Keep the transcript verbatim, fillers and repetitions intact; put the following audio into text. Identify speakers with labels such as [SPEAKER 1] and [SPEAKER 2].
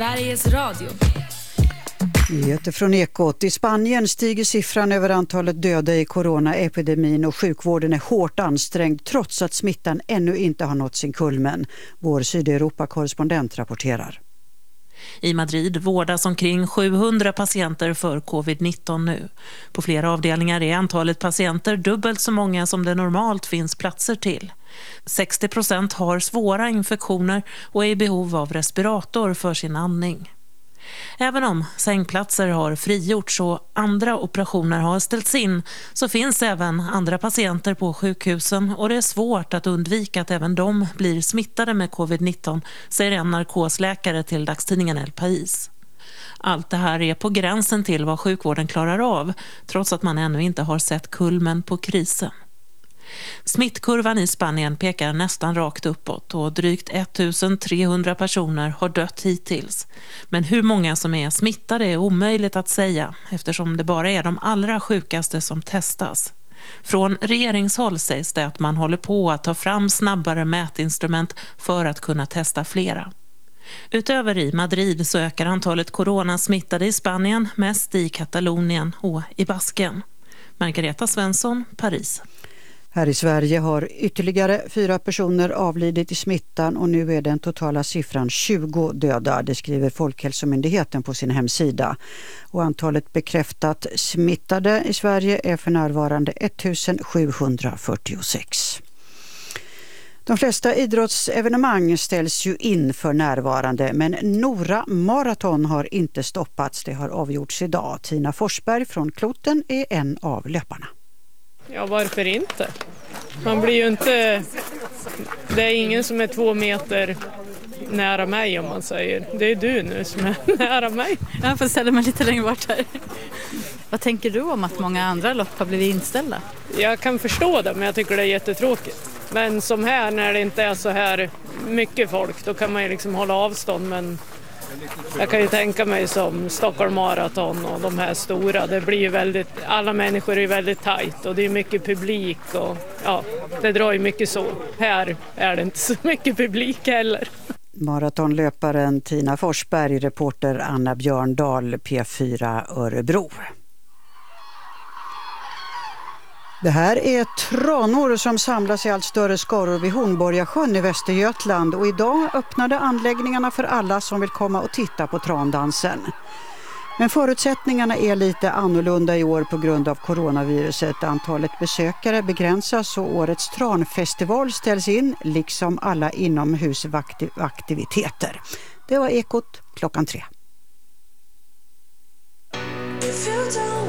[SPEAKER 1] Sveriges Radio.
[SPEAKER 2] Nyheter från Ekot. I Spanien stiger siffran över antalet döda i coronaepidemin och sjukvården är hårt ansträngd trots att smittan ännu inte har nått sin kulmen. Vår Sydeuropa-korrespondent rapporterar.
[SPEAKER 3] I Madrid vårdas omkring sjuhundra patienter för covid nitton nu. På flera avdelningar är antalet patienter dubbelt så många som det normalt finns platser till. sextio procent har svåra infektioner och är i behov av respirator för sin andning. Även om sängplatser har frigjorts och andra operationer har ställts in så finns även andra patienter på sjukhusen och det är svårt att undvika att även de blir smittade med covid nitton, säger en narkosläkare till dagstidningen El País. Allt det här är på gränsen till vad sjukvården klarar av, trots att man ännu inte har sett kulmen på krisen. Smittkurvan i Spanien pekar nästan rakt uppåt och drygt ettusentrehundra personer har dött hittills. Men hur många som är smittade är omöjligt att säga eftersom det bara är de allra sjukaste som testas. Från regeringshåll sägs det att man håller på att ta fram snabbare mätinstrument för att kunna testa flera. Utöver i Madrid så ökar antalet coronasmittade i Spanien, mest i Katalonien och i Basken. Margareta Svensson, Paris.
[SPEAKER 2] Här i Sverige har ytterligare fyra personer avlidit i smittan och nu är den totala siffran tjugo döda, det skriver Folkhälsomyndigheten på sin hemsida. Och antalet bekräftat smittade i Sverige är för närvarande ettusensjuhundrafyrtiosex. De flesta idrottsevenemang ställs ju in för närvarande, men Nora Marathon har inte stoppats. Det har avgjorts idag. Tina Forsberg från Kloten är en av löparna.
[SPEAKER 4] Ja, varför inte? Man blir ju inte... Det är ingen som är två meter nära mig, om man säger. Det är du nu som är nära mig.
[SPEAKER 5] Jag får ställa mig lite längre bort här. Vad tänker du om att många andra lopp har blivit inställda?
[SPEAKER 4] Jag kan förstå det, men jag tycker det är jättetråkigt. Men som här, när det inte är så här mycket folk, då kan man ju liksom hålla avstånd. Men jag kan ju tänka mig som Stockholm Marathon och de här stora. Det blir ju väldigt, alla människor är ju väldigt tajt och det är mycket publik och ja, det drar ju mycket så. Här är det inte så mycket publik heller.
[SPEAKER 2] Maratonlöparen Tina Forsberg, reporter Anna Björndal, P fyra Örebro. Det här är tranor som samlas i allt större skaror vid Hornborgasjön i Västergötland och idag öppnade anläggningarna för alla som vill komma och titta på trandansen. Men förutsättningarna är lite annorlunda i år på grund av coronaviruset. Antalet besökare begränsas och årets tranfestival ställs in liksom alla inomhusaktiviteter. Det var Ekot klockan tre.
[SPEAKER 6] If you don't